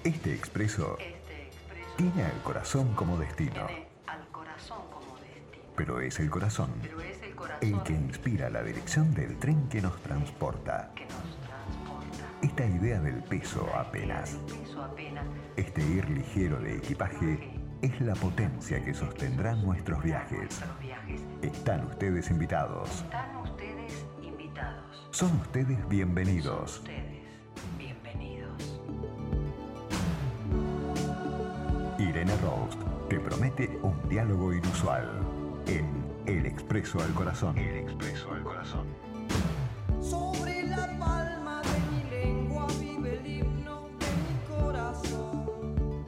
Este expreso tiene al corazón como destino. Pero es el corazón el que inspira la dirección del tren que nos transporta. Esta idea del peso apenas. Este ir ligero de equipaje es la potencia que sostendrá nuestros viajes. Están ustedes invitados. Son ustedes bienvenidos. Irene Rost te promete un diálogo inusual en El Expreso al Corazón. El Expreso al Corazón. Sobre la palma de mi lengua vive el himno de mi corazón.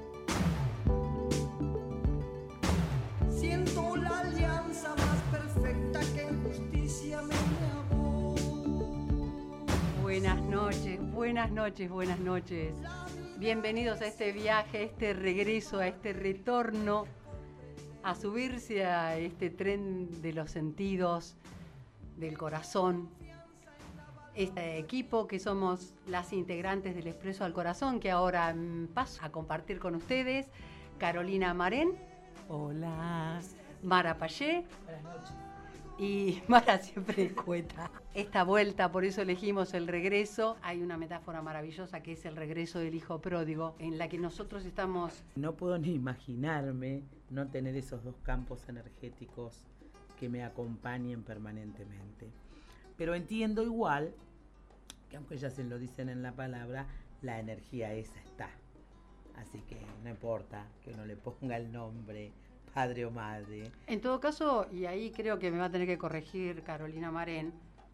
Siento la alianza más perfecta que en justicia me amó. Buenas noches, buenas noches, buenas noches. Bienvenidos a este viaje, a este regreso, a este retorno, a subirse a este tren de los sentidos, del corazón. Este equipo que somos las integrantes del Expreso al Corazón, que ahora paso a compartir con ustedes. Carolina Marén. Hola. Mara Payé. Buenas noches. Y Mara siempre escueta. Esta vuelta, por eso elegimos el regreso. Hay una metáfora maravillosa que es el regreso del hijo pródigo, en la que nosotros estamos... No puedo ni imaginarme no tener esos dos campos energéticos que me acompañen permanentemente. Pero entiendo igual que, aunque ya se lo dicen en la palabra, la energía esa está. Así que no importa que uno le ponga el nombre padre o madre. En todo caso, y ahí creo que me va a tener que corregir Carolina Marén,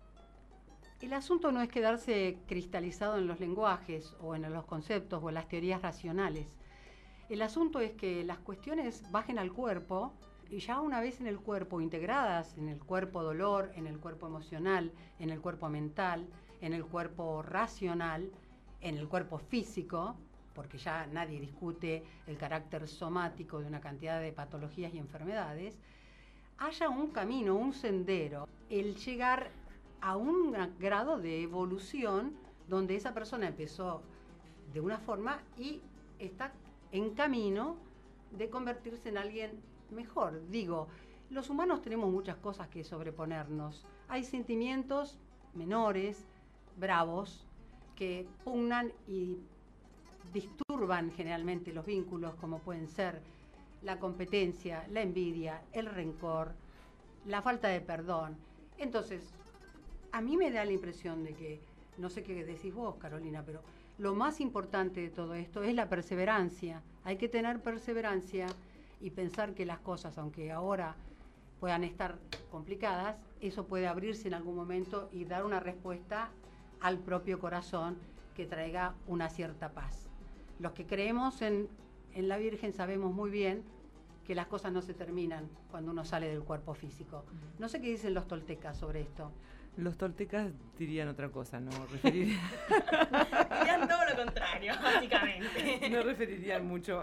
el asunto no es quedarse cristalizado en los lenguajes o en los conceptos o en las teorías racionales. El asunto es que las cuestiones bajen al cuerpo y ya una vez en el cuerpo, integradas en el cuerpo dolor, en el cuerpo emocional, en el cuerpo mental, en el cuerpo racional, en el cuerpo físico, porque ya nadie discute el carácter somático de una cantidad de patologías y enfermedades, haya un camino, un sendero, el llegar a un grado de evolución donde esa persona empezó de una forma y está en camino de convertirse en alguien mejor. Digo, los humanos tenemos muchas cosas que sobreponernos. Hay sentimientos menores, bravos, que pugnan y disturban generalmente los vínculos, como pueden ser la competencia, la envidia, el rencor, la falta de perdón. Entonces, a mí me da la impresión de que, no sé qué decís vos, Carolina, pero lo más importante de todo esto es la perseverancia. Hay que tener perseverancia y pensar que las cosas, aunque ahora puedan estar complicadas, eso puede abrirse en algún momento y dar una respuesta al propio corazón que traiga una cierta paz. Los que creemos en la Virgen sabemos muy bien que las cosas no se terminan cuando uno sale del cuerpo físico. No sé qué dicen los toltecas sobre esto. Los toltecas dirían otra cosa, no referirían... Dirían todo lo contrario, básicamente. No referirían mucho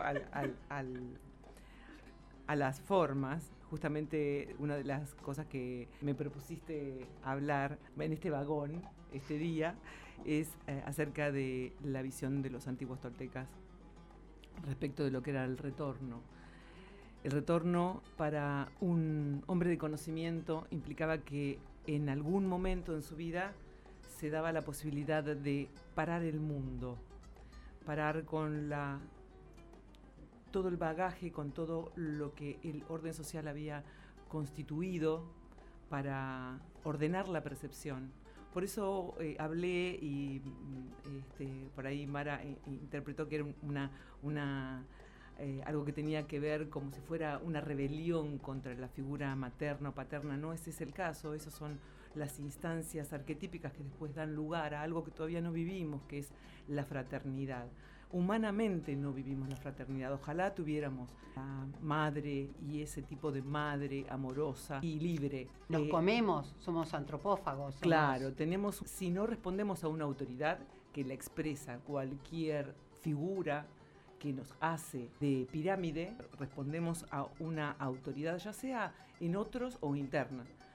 a las formas. Justamente una de las cosas que me propusiste hablar en este vagón, este día, es acerca de la visión de los antiguos toltecas respecto de lo que era el retorno. El retorno para un hombre de conocimiento implicaba que en algún momento en su vida se daba la posibilidad de parar el mundo, parar con todo el bagaje, con todo lo que el orden social había constituido para ordenar la percepción. Por eso hablé y por ahí Mara interpretó que era algo que tenía que ver como si fuera una rebelión contra la figura materna o paterna. No, ese es el caso. Esas son las instancias arquetípicas que después dan lugar a algo que todavía no vivimos, que es la fraternidad. Humanamente no vivimos la fraternidad. Ojalá tuviéramos la madre y ese tipo de madre amorosa y libre. Nos comemos, somos antropófagos. Claro, si no respondemos a una autoridad que la expresa cualquier figura que nos hace de pirámide, respondemos a una autoridad, ya sea en otros o interna.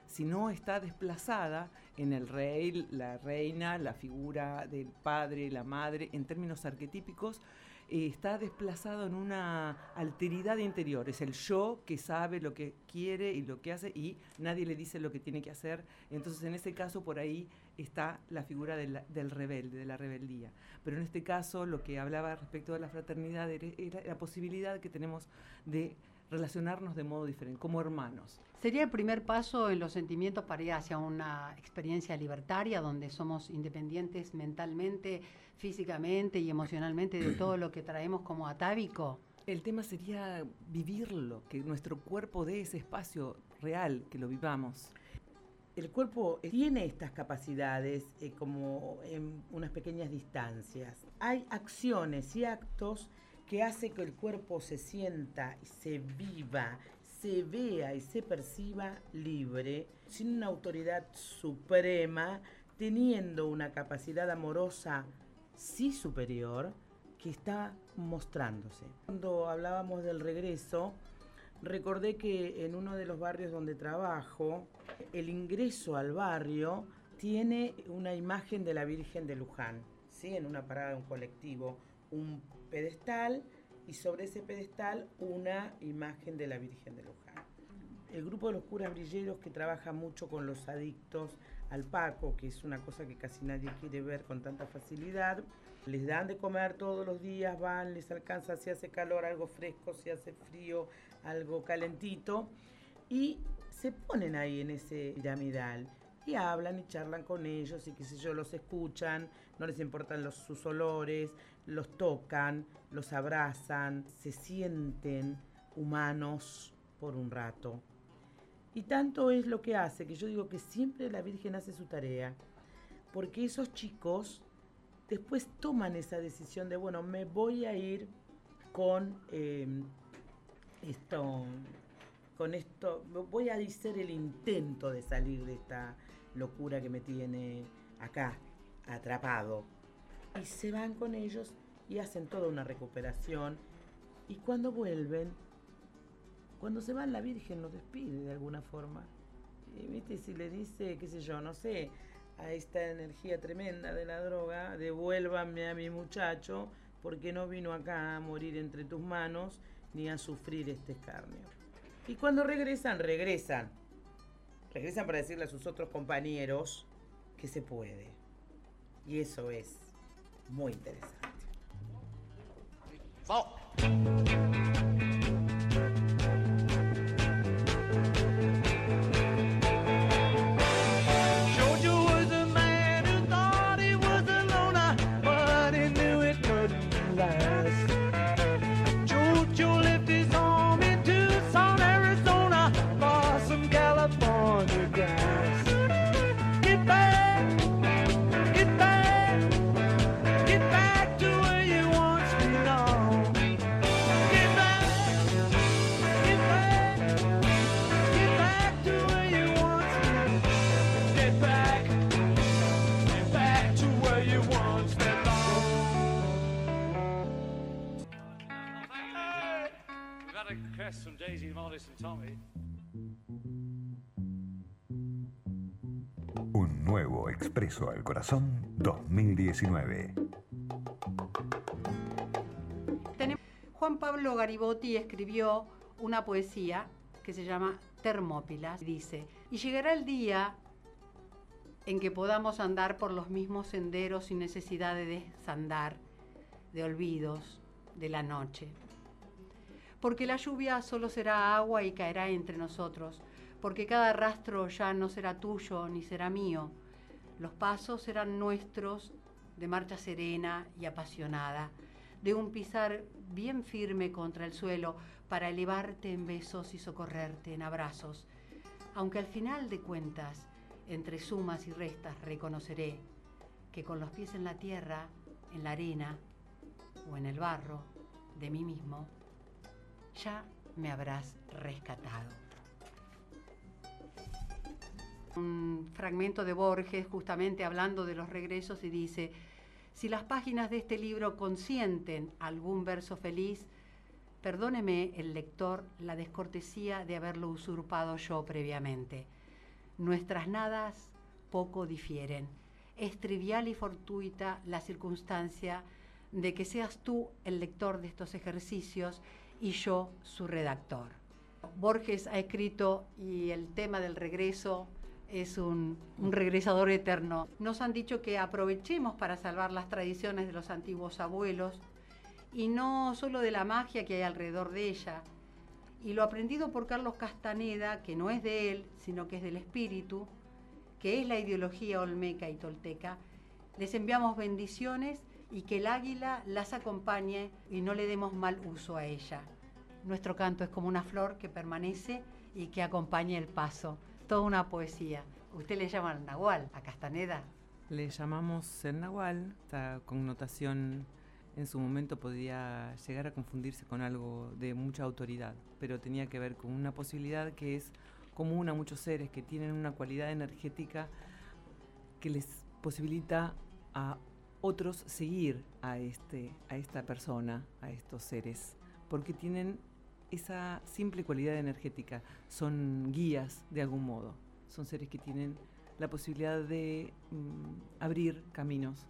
sino está desplazada en el rey, la reina, la figura del padre, la madre, en términos arquetípicos, está desplazado en una alteridad interior. Es el yo que sabe lo que quiere y lo que hace y nadie le dice lo que tiene que hacer. Entonces, en ese caso, por ahí está la figura del rebelde, de la rebeldía. Pero en este caso, lo que hablaba respecto de la fraternidad era la posibilidad que tenemos de relacionarnos de modo diferente, como hermanos. ¿Sería el primer paso en los sentimientos para ir hacia una experiencia libertaria donde somos independientes mentalmente, físicamente y emocionalmente de todo lo que traemos como atávico? El tema sería vivirlo, que nuestro cuerpo dé ese espacio real, que lo vivamos. El cuerpo tiene estas capacidades como en unas pequeñas distancias. Hay acciones y actos que hacen que el cuerpo se sienta, se viva, se vea y se perciba libre, sin una autoridad suprema, teniendo una capacidad amorosa sí superior, que está mostrándose. Cuando hablábamos del regreso, recordé que en uno de los barrios donde trabajo, el ingreso al barrio tiene una imagen de la Virgen de Luján, ¿sí? En una parada de un colectivo, un pedestal y sobre ese pedestal una imagen de la Virgen de Luján. El grupo de los curas brilleros que trabaja mucho con los adictos al paco, que es una cosa que casi nadie quiere ver con tanta facilidad, les dan de comer todos los días, van, les alcanza si hace calor, algo fresco, si hace frío, algo calentito, y se ponen ahí en ese piramidal y hablan y charlan con ellos y qué sé yo, los escuchan, no les importan sus olores, los tocan, los abrazan, se sienten humanos por un rato. Y tanto es lo que hace, que yo digo que siempre la Virgen hace su tarea, porque esos chicos después toman esa decisión de, bueno, me voy a ir con esto, voy a hacer el intento de salir de esta locura que me tiene acá, atrapado. Y se van con ellos y hacen toda una recuperación. Y cuando vuelven, cuando se van, la Virgen los despide de alguna forma. Y, ¿viste? Si le dice, qué sé yo, no sé, a esta energía tremenda de la droga, devuélvanme a mi muchacho, porque no vino acá a morir entre tus manos, ni a sufrir este escarnio. Y cuando regresan para decirle a sus otros compañeros que se puede. Y eso es muy interesante. From Daisy, Morris and Tommy. Un nuevo Expreso al Corazón 2019. Juan Pablo Garibotti escribió una poesía que se llama Termópilas. Dice, y llegará el día en que podamos andar por los mismos senderos sin necesidad de desandar, de olvidos, de la noche. Porque la lluvia solo será agua y caerá entre nosotros, porque cada rastro ya no será tuyo ni será mío. Los pasos serán nuestros, de marcha serena y apasionada, de un pisar bien firme contra el suelo para elevarte en besos y socorrerte en abrazos. Aunque al final de cuentas, entre sumas y restas, reconoceré que con los pies en la tierra, en la arena o en el barro de mí mismo, ya me habrás rescatado. Un fragmento de Borges justamente hablando de los regresos y dice, si las páginas de este libro consienten algún verso feliz, perdóneme el lector la descortesía de haberlo usurpado yo previamente. nuestras nadas poco difieren. Es trivial y fortuita la circunstancia de que seas tú el lector de estos ejercicios y yo su redactor. Borges ha escrito, y el tema del regreso es un regresador eterno. Nos han dicho que aprovechemos para salvar las tradiciones de los antiguos abuelos, y no solo de la magia que hay alrededor de ella. Y lo aprendido por Carlos Castaneda, que no es de él, sino que es del espíritu, que es la ideología olmeca y tolteca, les enviamos bendiciones y que el águila las acompañe y no le demos mal uso a ella. Nuestro canto es como una flor que permanece y que acompaña el paso. Toda una poesía. ¿Usted le llama al nahual, a Castaneda? Le llamamos el nahual. Esta connotación en su momento podía llegar a confundirse con algo de mucha autoridad, pero tenía que ver con una posibilidad que es común a muchos seres que tienen una cualidad energética que les posibilita a otros seguir a esta persona, a estos seres, porque tienen esa simple cualidad energética. Son guías de algún modo, son seres que tienen la posibilidad de abrir caminos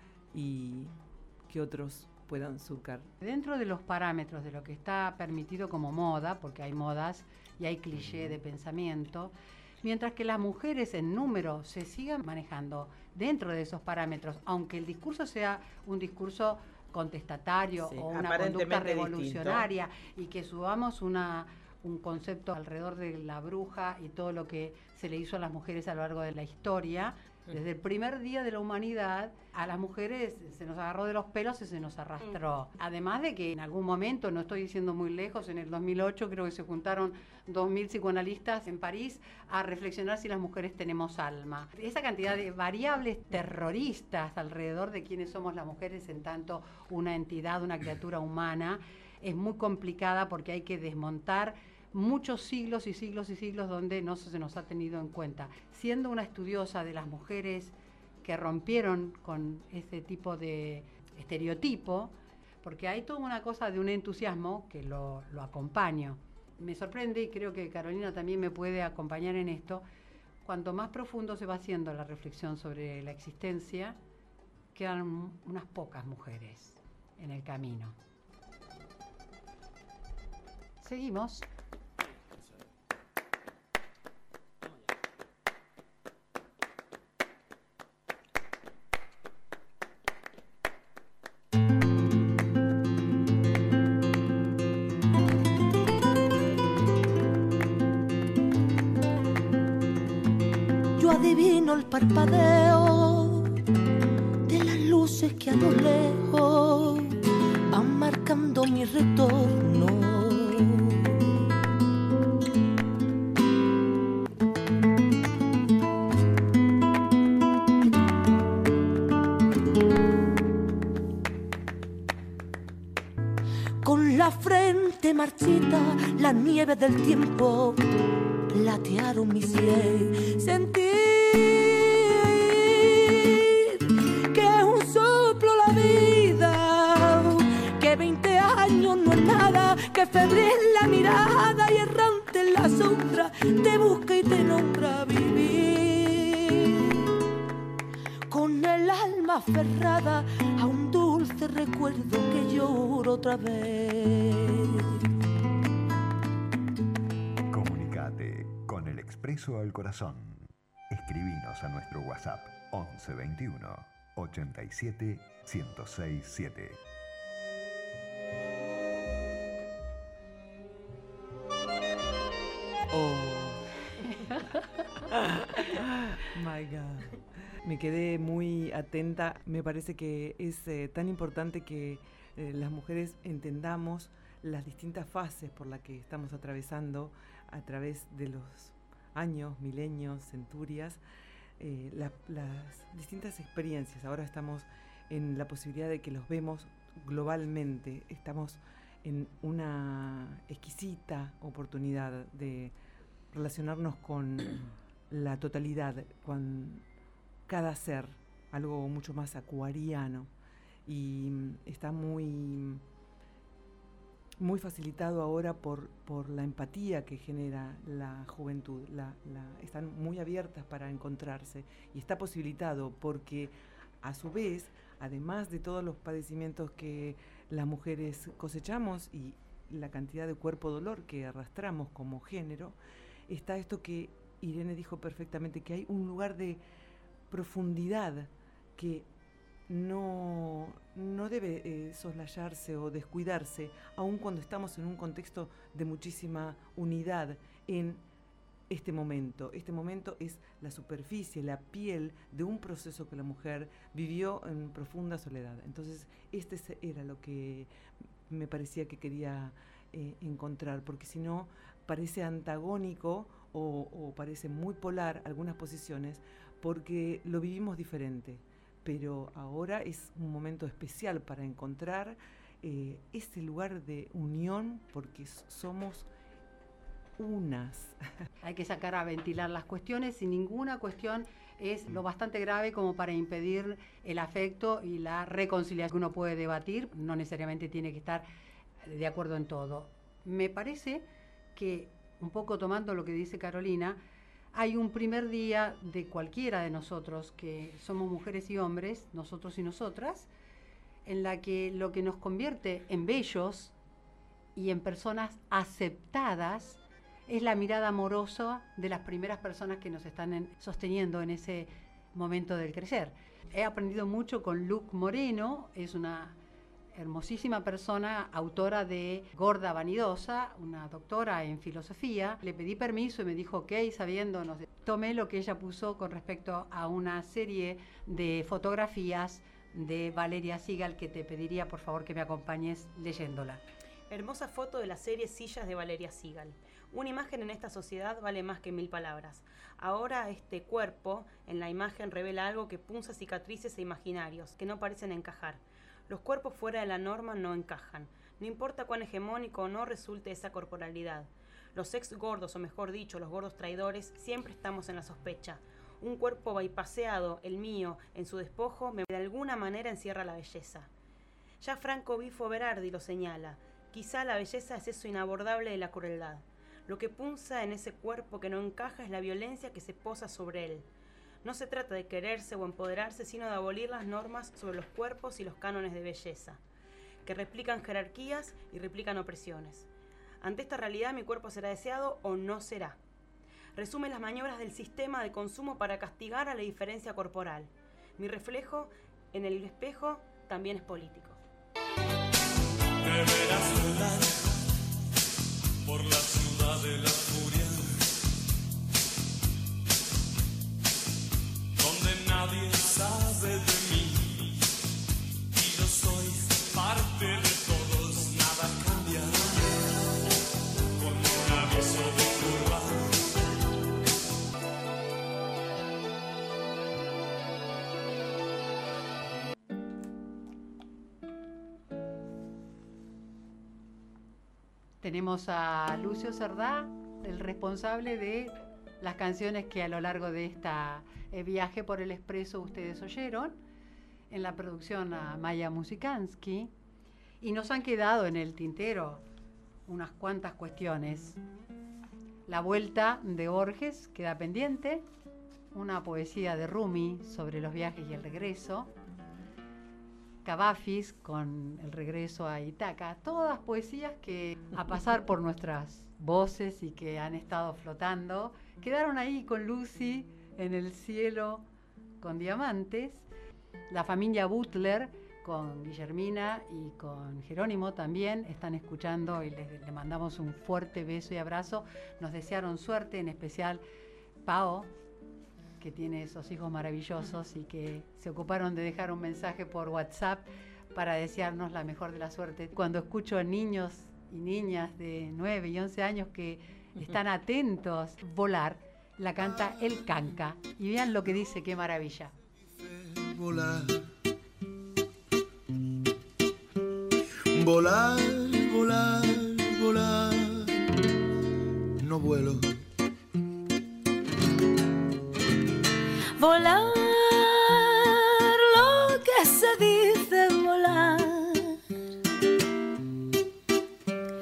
y que otros puedan surcar. Dentro de los parámetros de lo que está permitido como moda, porque hay modas y hay cliché de pensamiento, mientras que las mujeres en número se sigan manejando dentro de esos parámetros, aunque el discurso sea un discurso contestatario o una conducta revolucionaria distinto, y que subamos un concepto alrededor de la bruja y todo lo que se le hizo a las mujeres a lo largo de la historia. Desde el primer día de la humanidad, a las mujeres se nos agarró de los pelos y se nos arrastró. Además de que en algún momento, no estoy diciendo muy lejos, en el 2008 creo que se juntaron 2.000 psicoanalistas en París a reflexionar si las mujeres tenemos alma. Esa cantidad de variables terroristas alrededor de quiénes somos las mujeres en tanto una entidad, una criatura humana, es muy complicada porque hay que desmontar muchos siglos y siglos y siglos donde no se nos ha tenido en cuenta. Siendo una estudiosa de las mujeres que rompieron con ese tipo de estereotipo, porque hay toda una cosa de un entusiasmo que lo acompaño. Me sorprende, y creo que Carolina también me puede acompañar en esto, cuanto más profundo se va haciendo la reflexión sobre la existencia, quedan unas pocas mujeres en el camino. Seguimos. Adivino el parpadeo de las luces que a lo lejos van marcando mi retorno. Con la frente marchita, la nieve del tiempo platearon mi sien. Sentí que es un soplo la vida, que 20 años no es nada, que febril la mirada y errante en la sombra te busca y te nombra vivir. Con el alma aferrada a un dulce recuerdo que lloro otra vez. Con el Expreso al Corazón. Escribinos a nuestro WhatsApp 11 21 87 1067 7. Oh. My God. Me quedé muy atenta. Me parece que es tan importante que las mujeres entendamos las distintas fases por las que estamos atravesando a través de los años, milenios, centurias, las distintas experiencias. Ahora estamos en la posibilidad de que los vemos globalmente. Estamos en una exquisita oportunidad de relacionarnos con la totalidad, con cada ser, algo mucho más acuariano. Y está muy muy facilitado ahora por la empatía que genera la juventud. Están muy abiertas para encontrarse y está posibilitado porque a su vez, además de todos los padecimientos que las mujeres cosechamos y la cantidad de cuerpo-dolor que arrastramos como género, está esto que Irene dijo perfectamente, que hay un lugar de profundidad que no debe soslayarse o descuidarse, aun cuando estamos en un contexto de muchísima unidad en este momento. Este momento es la superficie, la piel de un proceso que la mujer vivió en profunda soledad. Entonces, era lo que me parecía que quería encontrar, porque si no, parece antagónico o parece muy polar algunas posiciones, porque lo vivimos diferente. Pero ahora es un momento especial para encontrar ese lugar de unión, porque somos unas. Hay que sacar a ventilar las cuestiones y ninguna cuestión es lo bastante grave como para impedir el afecto y la reconciliación. Uno puede debatir, no necesariamente tiene que estar de acuerdo en todo. Me parece que, un poco tomando lo que dice Carolina, hay un primer día de cualquiera de nosotros, que somos mujeres y hombres, nosotros y nosotras, en la que lo que nos convierte en bellos y en personas aceptadas es la mirada amorosa de las primeras personas que nos están sosteniendo en ese momento del crecer. He aprendido mucho con Luc Moreno, es una hermosísima persona, autora de Gorda Vanidosa, una doctora en filosofía. Le pedí permiso y me dijo ok, sabiéndonos. Tomé lo que ella puso con respecto a una serie de fotografías de Valeria Sigal, que te pediría por favor que me acompañes leyéndola. Hermosa foto de la serie Sillas de Valeria Sigal. Una imagen en esta sociedad vale más que 1000 palabras. Ahora este cuerpo en la imagen revela algo que punza cicatrices e imaginarios, que no parecen encajar. Los cuerpos fuera de la norma no encajan. No importa cuán hegemónico o no resulte esa corporalidad. Los ex gordos, o mejor dicho, los gordos traidores, siempre estamos en la sospecha. Un cuerpo bypaseado, el mío, en su despojo, de alguna manera encierra la belleza. Ya Franco Bifo Berardi lo señala. Quizá la belleza es eso inabordable de la crueldad. Lo que punza en ese cuerpo que no encaja es la violencia que se posa sobre él. No se trata de quererse o empoderarse, sino de abolir las normas sobre los cuerpos y los cánones de belleza, que replican jerarquías y replican opresiones. Ante esta realidad, mi cuerpo será deseado o no será. Resume las maniobras del sistema de consumo para castigar a la diferencia corporal. Mi reflejo en el espejo también es político. Deberás volar por la ciudad de la furia, donde nadie sabe de mí y yo soy parte de todos. Nada cambiará con un aviso de curva. Tenemos a Lucio Cerdá, el responsable de las canciones que a lo largo de esta viaje por el Expreso ustedes oyeron, en la producción a Maya Musikansky, y nos han quedado en el tintero unas cuantas cuestiones. La vuelta de Borges queda pendiente, una poesía de Rumi sobre los viajes y el regreso, Cavafis con el regreso a Ítaca, todas poesías que a pasar por nuestras voces y que han estado flotando, quedaron ahí con Lucy en el cielo con diamantes. La familia Butler con Guillermina y con Jerónimo también están escuchando y le mandamos un fuerte beso y abrazo. Nos desearon suerte, en especial Pao, que tiene esos hijos maravillosos y que se ocuparon de dejar un mensaje por WhatsApp para desearnos la mejor de la suerte. Cuando escucho a niños y niñas de 9 y 11 años que están atentos, Volar, la canta El Canca. Y vean lo que dice, qué maravilla. Volar, volar, volar, volar, no vuelo. Volar, lo que se dice volar.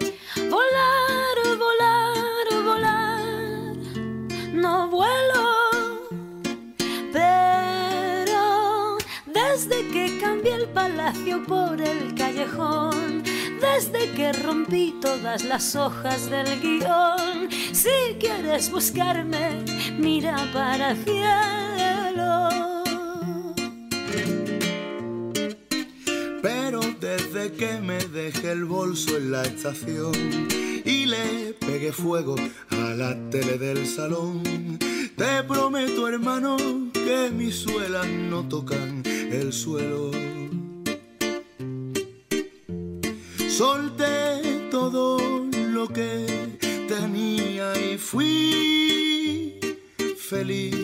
que cambié el palacio por el callejón, desde que rompí todas las hojas del guión. Si quieres buscarme, mira para el cielo. Pero desde que me dejé el bolso en la estación y le pegué fuego a la tele del salón, te prometo, hermano, que mis suelas no tocan el suelo. Solté todo lo que tenía y fui feliz.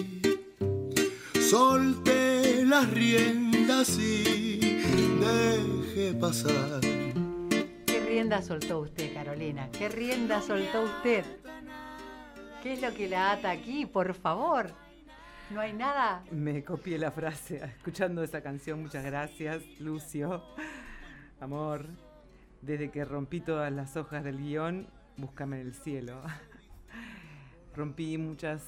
Solté las riendas y dejé pasar. ¿Qué rienda soltó usted, Carolina? ¿Qué rienda soltó usted? ¿Qué es lo que la ata aquí? Por favor. No hay nada. Me copié la frase escuchando esa canción. Muchas gracias, Lucio. Amor, desde que rompí todas las hojas del guión, búscame en el cielo. Rompí muchas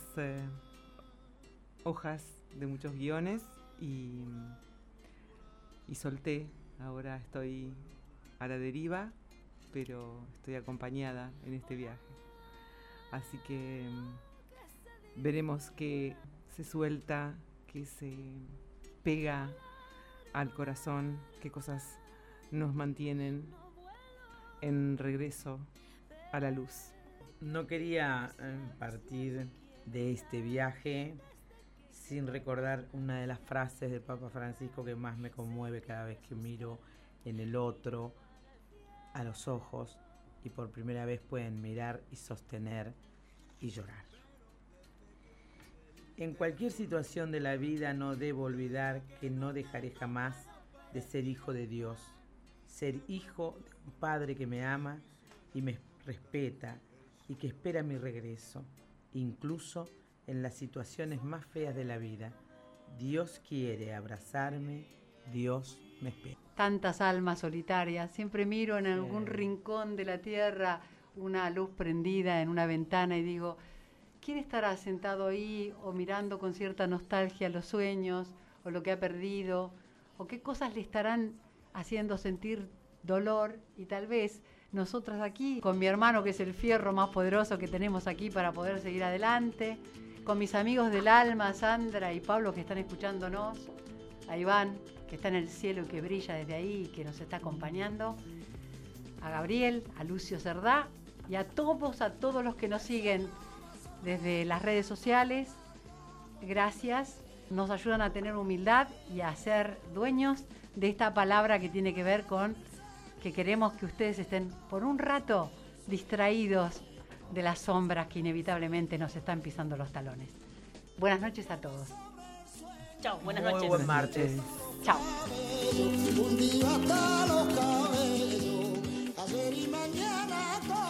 hojas de muchos guiones y solté. Ahora estoy a la deriva, pero estoy acompañada en este viaje. Así que veremos qué se suelta, qué se pega al corazón, qué cosas nos mantienen en regreso a la luz. No quería partir de este viaje sin recordar una de las frases del Papa Francisco que más me conmueve cada vez que miro en el otro a los ojos y por primera vez pueden mirar y sostener y llorar. En cualquier situación de la vida no debo olvidar que no dejaré jamás de ser hijo de Dios, ser hijo de un Padre que me ama y me respeta y que espera mi regreso, incluso en las situaciones más feas de la vida. Dios quiere abrazarme, Dios me espera. Tantas almas solitarias. Siempre miro en algún rincón de la tierra una luz prendida en una ventana y digo, ¿quién estará sentado ahí o mirando con cierta nostalgia los sueños o lo que ha perdido? ¿O qué cosas le estarán haciendo sentir dolor? Y tal vez nosotras aquí, con mi hermano que es el fierro más poderoso que tenemos aquí para poder seguir adelante, con mis amigos del alma, Sandra y Pablo que están escuchándonos, a Iván que está en el cielo y que brilla desde ahí y que nos está acompañando, a Gabriel, a Lucio Cerdá y a todos los que nos siguen desde las redes sociales. Gracias, nos ayudan a tener humildad y a ser dueños de esta palabra que tiene que ver con que queremos que ustedes estén por un rato distraídos de las sombras que inevitablemente nos están pisando los talones. Buenas noches a todos. Chao, buenas Muy noches. buen martes. Chao. Un día hasta los cabellos, ayer y mañana.